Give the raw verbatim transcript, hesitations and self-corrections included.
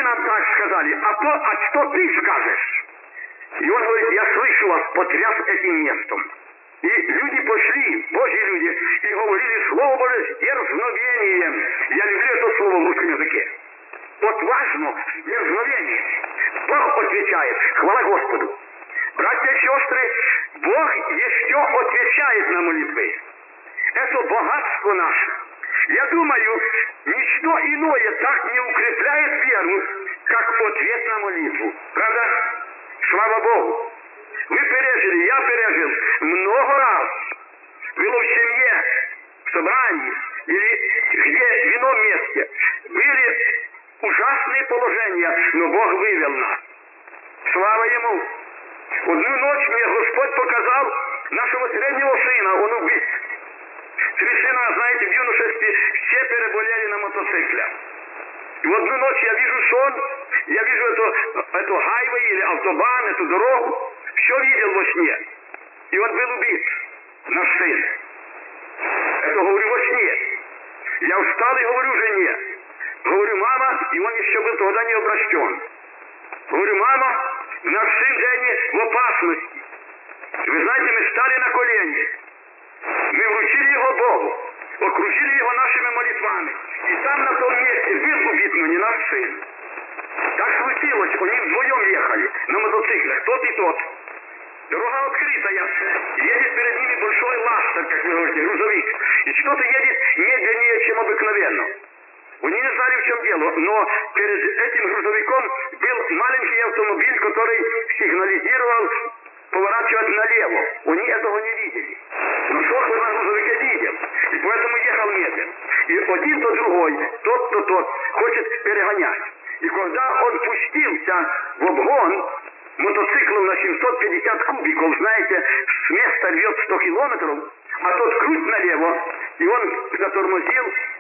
нам так сказали, а, то, а что ты скажешь? И он говорит, я слышу вас, потряс этим местом. И люди пошли, Божьи люди, и говорили Слово Божие с дерзновением. Я люблю это слово в русском языке. Вот важно, дерзновение. Бог отвечает, хвала Господу. Братья и сестры, Бог еще отвечает на молитвы. Это богатство наше. Я думаю, ничто иное так не укрепляет веру, как ответ на молитву. Правда? Слава Богу. Вы пережили, я пережил много раз. Было в семье, в собрании, или где, в ином месте. Были ужасные положения, но Бог вывел нас. Слава Ему. Одну ночь мне Господь показал нашего среднего сына, он убит. Три сына, знаете, в юношестве все переболели на мотоцикле. И в одну ночь я вижу сон, я вижу эту, эту хайвей или автобан, эту дорогу, все видел во сне. И он был убит, наш сын. Это говорю во сне. Я встал и говорю жене. Говорю, мама, и он еще был тогда не обращен. Говорю, мама, наш сын Дени в опасности. Вы знаете, мы стали на колени. Мы вручили его Богу, окружили его нашими молитвами. И там на том месте был убит, но не наш сын. Так случилось, они вдвоем ехали на мотоциклах, тот и тот. Дорога открытая, едет перед ними большой ластер, как вы говорите, грузовик. И что-то едет медленнее, чем обыкновенно. Они не знали, в чем дело, но перед этим грузовиком был маленький автомобиль, который сигнализировал поворачивать налево. Они этого не видели. Но шофер на грузовике видел, и поэтому ехал медленно. И один то другой, тот то тот, хочет перегонять. И когда он пустился в обгон мотоциклом на семьсот пятьдесят кубиков, знаете, с места рвет сто километров, а тот круть налево, и он затормозил,